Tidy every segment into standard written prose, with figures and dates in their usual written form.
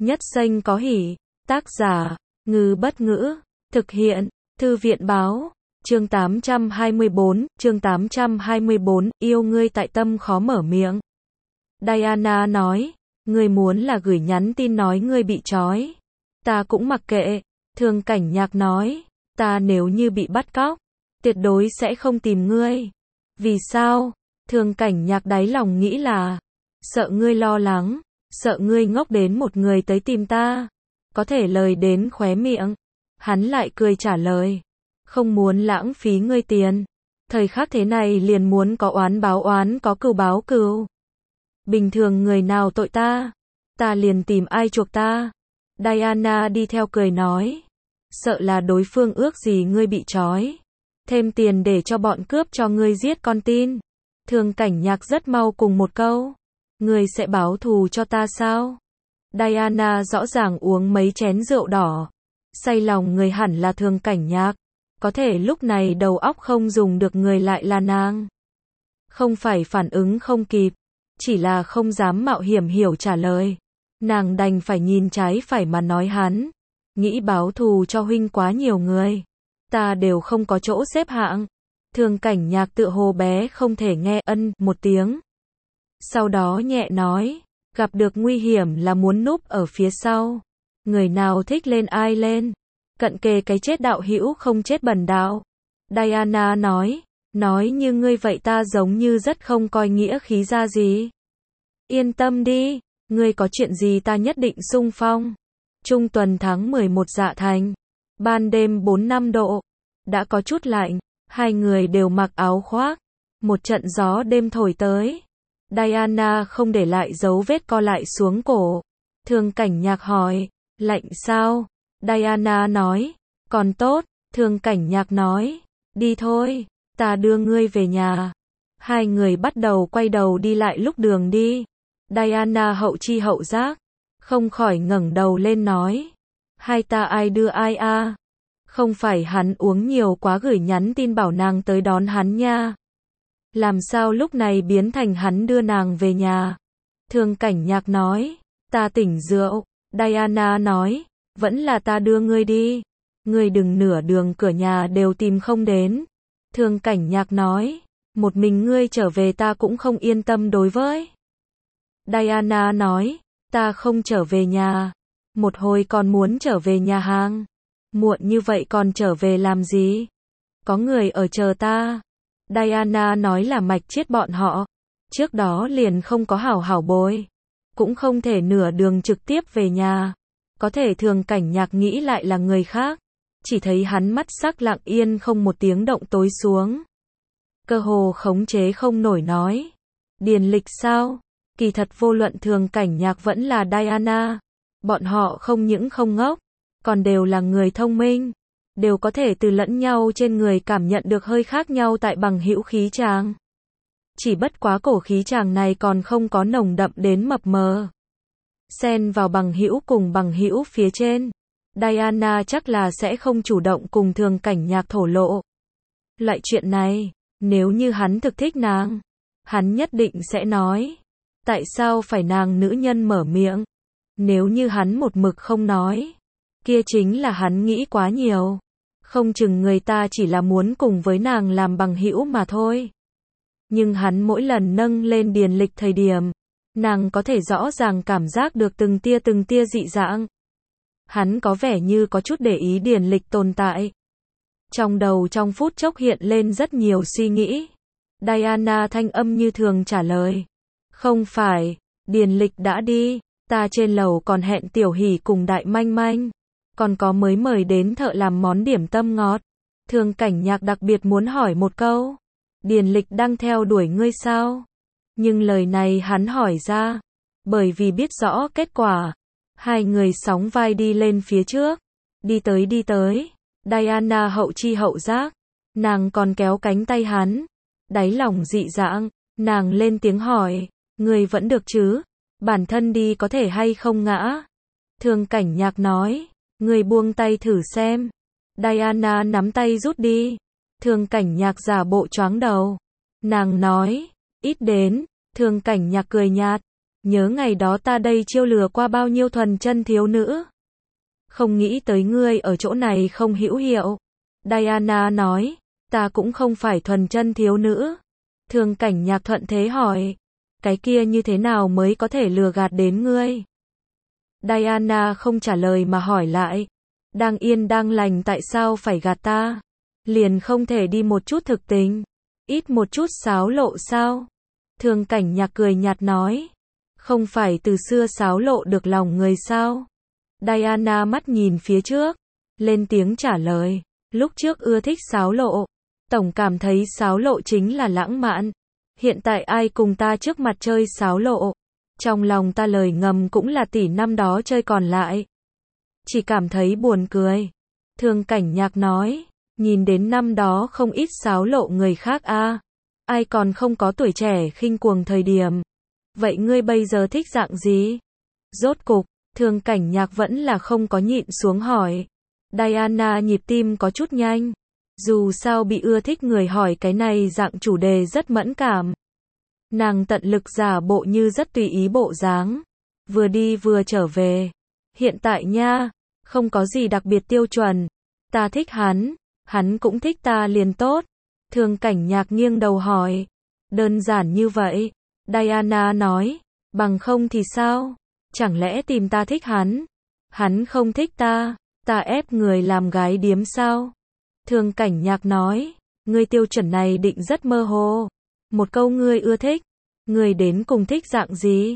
Nhất Xanh có hỉ. Tác giả, Ngư Bất Ngữ. Thực hiện, Thư viện Báo. Chương 824, yêu ngươi tại tâm khó mở miệng. Diana nói, ngươi muốn là gửi nhắn tin nói ngươi bị trói. Ta cũng mặc kệ. Thường Cảnh Nhạc nói, ta nếu như bị bắt cóc, tuyệt đối sẽ không tìm ngươi. Vì sao? Thường Cảnh Nhạc đáy lòng nghĩ là, sợ ngươi lo lắng, sợ ngươi ngốc đến một người tới tìm ta. Có thể lời đến khóe miệng. Hắn lại cười trả lời, không muốn lãng phí ngươi tiền. Thời khắc thế này liền muốn có oán báo oán, có cừu báo cừu. Bình thường người nào tội ta, ta liền tìm ai chuộc ta. Diana đi theo cười nói, sợ là đối phương ước gì ngươi bị trói, thêm tiền để cho bọn cướp cho ngươi giết con tin. Thường Cảnh Nhạc rất mau cùng một câu, ngươi sẽ báo thù cho ta sao? Diana rõ ràng uống mấy chén rượu đỏ, say lòng người hẳn là Thường Cảnh Nhạc, có thể lúc này đầu óc không dùng được người lại là nàng. Không phải phản ứng không kịp, chỉ là không dám mạo hiểm hiểu trả lời. Nàng đành phải nhìn trái phải mà nói hắn, nghĩ báo thù cho huynh quá nhiều người, ta đều không có chỗ xếp hạng. Thường Cảnh Nhạc tựa hồ bé không thể nghe, một tiếng. Sau đó nhẹ nói, gặp được nguy hiểm là muốn núp ở phía sau. Người nào thích lên ai lên. Cận kề cái chết đạo hữu không chết bần đạo. Diana nói như ngươi vậy ta giống như rất không coi nghĩa khí ra gì. Yên tâm đi, ngươi có chuyện gì ta nhất định xung phong. Trung tuần tháng 11 Dạ Thành. Ban đêm 4-5 độ. Đã có chút lạnh, hai người đều mặc áo khoác. Một trận gió đêm thổi tới. Diana không để lại dấu vết co lại xuống cổ. Thường Cảnh Nhạc hỏi, lạnh sao? Diana nói, còn tốt. Thường Cảnh Nhạc nói, đi thôi, ta đưa ngươi về nhà. Hai người bắt đầu quay đầu đi lại lúc đường đi. Diana hậu chi hậu giác, không khỏi ngẩng đầu lên nói, hai ta ai đưa ai a? Không phải hắn uống nhiều quá gửi nhắn tin bảo nàng tới đón hắn nha. Làm sao lúc này biến thành hắn đưa nàng về nhà? Thường Cảnh Nhạc nói, ta tỉnh rượu. Diana nói, vẫn là ta đưa ngươi đi. Ngươi đừng nửa đường cửa nhà đều tìm không đến. Thường Cảnh Nhạc nói, một mình ngươi trở về ta cũng không yên tâm đối với. Diana nói, ta không trở về nhà. Một hồi còn muốn trở về nhà hàng. Muộn như vậy còn trở về làm gì? Có người ở chờ ta. Diana nói là mạch chết bọn họ. Trước đó liền không có hảo hảo bồi. Cũng không thể nửa đường trực tiếp về nhà. Có thể Thường Cảnh Nhạc nghĩ lại là người khác. Chỉ thấy hắn mắt sắc lặng yên không một tiếng động tối xuống. Cơ hồ khống chế không nổi nói. Điền Lịch sao? Kỳ thật vô luận Thường Cảnh Nhạc vẫn là Diana. Bọn họ không những không ngốc, còn đều là người thông minh. Đều có thể từ lẫn nhau trên người cảm nhận được hơi khác nhau tại bằng hữu khí chàng. Chỉ bất quá cổ khí chàng này còn không có nồng đậm đến mập mờ. Xen vào bằng hữu cùng bằng hữu phía trên. Diana chắc là sẽ không chủ động cùng Thường Cảnh Nhạc thổ lộ. Loại chuyện này, nếu như hắn thực thích nàng, hắn nhất định sẽ nói. Tại sao phải nàng nữ nhân mở miệng? Nếu như hắn một mực không nói, kia chính là hắn nghĩ quá nhiều. Không chừng người ta chỉ là muốn cùng với nàng làm bằng hữu mà thôi. Nhưng hắn mỗi lần nâng lên Điền Lịch thời điểm, nàng có thể rõ ràng cảm giác được từng tia dị dạng. Hắn có vẻ như có chút để ý Điền Lịch tồn tại. Trong đầu trong phút chốc hiện lên rất nhiều suy nghĩ. Diana thanh âm như thường trả lời. Không phải, Điền Lịch đã đi, ta trên lầu còn hẹn Tiểu Hỷ cùng Đại Manh Manh. Còn có mới mời đến thợ làm món điểm tâm ngọt. Thường Cảnh Nhạc đặc biệt muốn hỏi một câu. Điền Lịch đang theo đuổi ngươi sao? Nhưng lời này hắn hỏi ra, bởi vì biết rõ kết quả. Hai người sóng vai đi lên phía trước. Đi tới. Diana hậu chi hậu giác. Nàng còn kéo cánh tay hắn. Đáy lòng dị dạng. Nàng lên tiếng hỏi. Ngươi vẫn được chứ? Bản thân đi có thể hay không ngã? Thường Cảnh Nhạc nói. Ngươi buông tay thử xem. Diana nắm tay rút đi. Thường Cảnh Nhạc giả bộ choáng đầu. Nàng nói. Ít đến. Thường Cảnh Nhạc cười nhạt. nhớ ngày đó ta đây chiêu lừa qua bao nhiêu thuần chân thiếu nữ. Không nghĩ tới ngươi ở chỗ này không hữu hiệu. Diana nói, ta cũng không phải thuần chân thiếu nữ. Thương Cảnh Nhạc thuận thế hỏi, cái kia như thế nào mới có thể lừa gạt đến ngươi? Diana không trả lời mà hỏi lại, đang yên đang lành tại sao phải gạt ta? Liền không thể đi một chút thực tình, ít một chút xáo lộ sao? Thương Cảnh Nhạc cười nhạt nói, không phải từ xưa xáo lộ được lòng người sao? Diana mắt nhìn phía trước, lên tiếng trả lời, lúc trước ưa thích xáo lộ, tổng cảm thấy xáo lộ chính là lãng mạn. Hiện tại ai cùng ta trước mặt chơi xáo lộ, trong lòng ta lời ngầm cũng là tỷ năm đó chơi còn lại. Chỉ cảm thấy buồn cười. Thương Cảnh Nhạc nói, nhìn đến năm đó không ít xáo lộ người khác a, ai còn không có tuổi trẻ khinh cuồng thời điểm. Vậy ngươi bây giờ thích dạng gì? Rốt cục, Thương Cảnh Nhạc vẫn là không có nhịn xuống hỏi. Diana nhịp tim có chút nhanh. Dù sao bị ưa thích người hỏi cái này dạng chủ đề rất mẫn cảm. Nàng tận lực giả bộ như rất tùy ý bộ dáng. Vừa đi vừa trở về. Hiện tại nha, không có gì đặc biệt tiêu chuẩn. Ta thích hắn cũng thích ta liền tốt. Thương Cảnh Nhạc nghiêng đầu hỏi. Đơn giản như vậy. Diana nói, bằng không thì sao? Chẳng lẽ tìm ta thích hắn không thích ta ép người làm gái điếm sao? Thương Cảnh Nhạc nói, ngươi tiêu chuẩn này định rất mơ hồ. Một câu ngươi ưa thích, ngươi đến cùng thích dạng gì?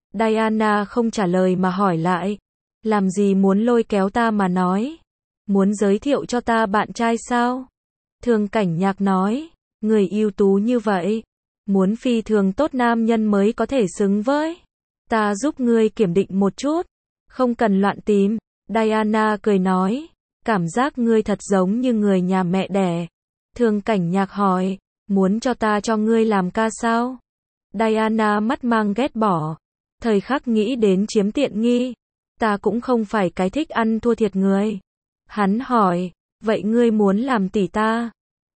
Diana không trả lời mà hỏi lại, làm gì muốn lôi kéo ta mà nói? Muốn giới thiệu cho ta bạn trai sao? Thương Cảnh Nhạc nói, người ưu tú như vậy, muốn phi thường tốt nam nhân mới có thể xứng với. Ta giúp ngươi kiểm định một chút, không cần loạn tìm. Diana cười nói, cảm giác ngươi thật giống như người nhà mẹ đẻ. Thương Cảnh Nhạc hỏi, muốn cho ta cho ngươi làm ca sao? Diana mắt mang ghét bỏ, thời khắc nghĩ đến chiếm tiện nghi. Ta cũng không phải cái thích ăn thua thiệt người. Hắn hỏi, vậy ngươi muốn làm tỷ ta?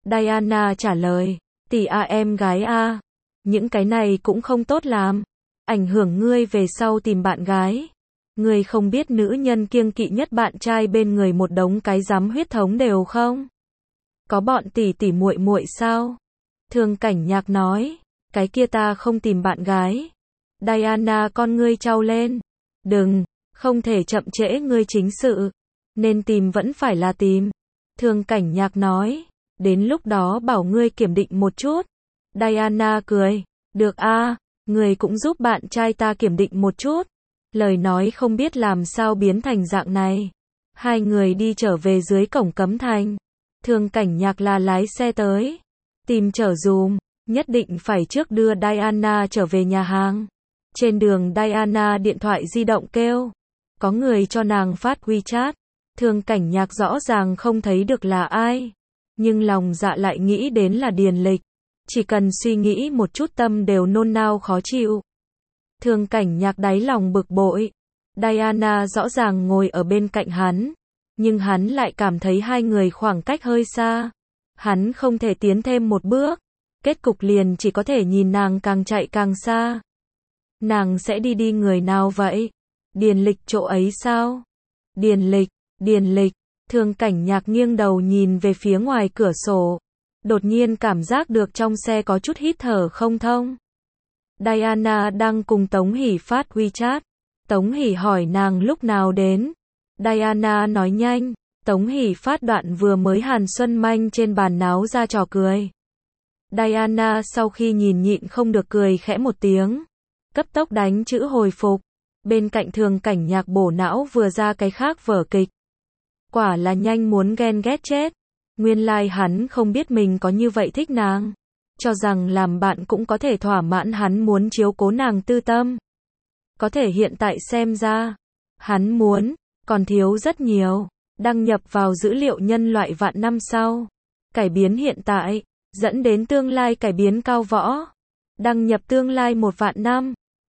Diana trả lời, tỷ a em gái a. Những cái này cũng không tốt làm, ảnh hưởng ngươi về sau tìm bạn gái. Ngươi không biết nữ nhân kiêng kỵ nhất bạn trai bên người một đống cái rắm huyết thống đều không? Có bọn tỷ tỷ muội muội sao? Thương Cảnh Nhạc nói, cái kia ta không tìm bạn gái. Diana con ngươi trao lên, đừng, không thể chậm trễ ngươi chính sự, nên tìm vẫn phải là tìm. Thương Cảnh Nhạc nói, đến lúc đó bảo ngươi kiểm định một chút. Diana cười, được a, ngươi cũng giúp bạn trai ta kiểm định một chút. Lời nói không biết làm sao biến thành dạng này. Hai người đi trở về dưới cổng Cấm Thành. Thương Cảnh Nhạc là lái xe tới, tìm chở dùm, nhất định phải trước đưa Diana trở về nhà hàng. Trên đường Diana điện thoại di động kêu, có người cho nàng phát WeChat. Thương Cảnh Nhạc rõ ràng không thấy được là ai, nhưng lòng dạ lại nghĩ đến là Điền Lịch. Chỉ cần suy nghĩ một chút tâm đều nôn nao khó chịu. Thương Cảnh Nhạc đáy lòng bực bội. Diana rõ ràng ngồi ở bên cạnh hắn, nhưng hắn lại cảm thấy hai người khoảng cách hơi xa. Hắn không thể tiến thêm một bước, kết cục liền chỉ có thể nhìn nàng càng chạy càng xa. Nàng sẽ đi người nào vậy? Điền Lịch chỗ ấy sao? Điền Lịch, Thương Cảnh Nhạc nghiêng đầu nhìn về phía ngoài cửa sổ. Đột nhiên cảm giác được trong xe có chút hít thở không thông. Diana đang cùng Tống Hỷ phát WeChat. Tống Hỷ hỏi nàng lúc nào đến. Diana nói nhanh. Tống Hỷ phát đoạn vừa mới Hàn Xuân Manh trên bàn náo ra trò cười. Diana sau khi nhìn nhịn không được cười khẽ một tiếng. Cấp tốc đánh chữ hồi phục. Bên cạnh Thương Cảnh Nhạc bổ não vừa ra cái khác vở kịch. Quả là nhanh muốn ghen ghét chết. Nguyên lai hắn không biết mình có như vậy thích nàng. Cho rằng làm bạn cũng có thể thỏa mãn hắn muốn chiếu cố nàng tư tâm. Có thể hiện tại xem ra, hắn muốn, còn thiếu rất nhiều. Đăng nhập vào dữ liệu nhân loại vạn năm sau. Cải biến hiện tại, dẫn đến tương lai cải biến cao võ. Đăng nhập tương lai 1 vạn năm.